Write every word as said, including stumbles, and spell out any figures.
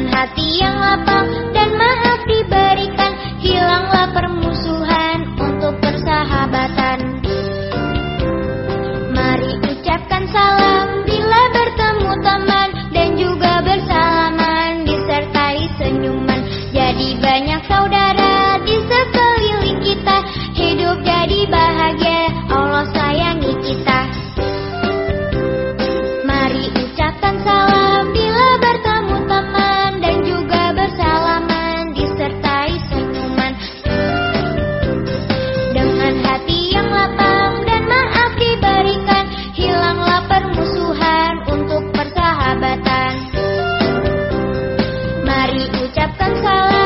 hati yang lapang dan maaf diberikan, hilanglah permusuhan untuk persahabatan. Mari ucapkan salam bila bertemu teman, dan juga bersalaman disertai senyuman. Jadi banyak saudara di sekeliling kita, hidup jadi bahagia, Allah sayangi kita. Mari ucapkan salam bila bertemu teman, dan juga bersalaman disertai senyuman. Dengan hati yang lapang dan maaf diberikan, hilanglah permusuhan untuk persahabatan. Mari ucapkan salam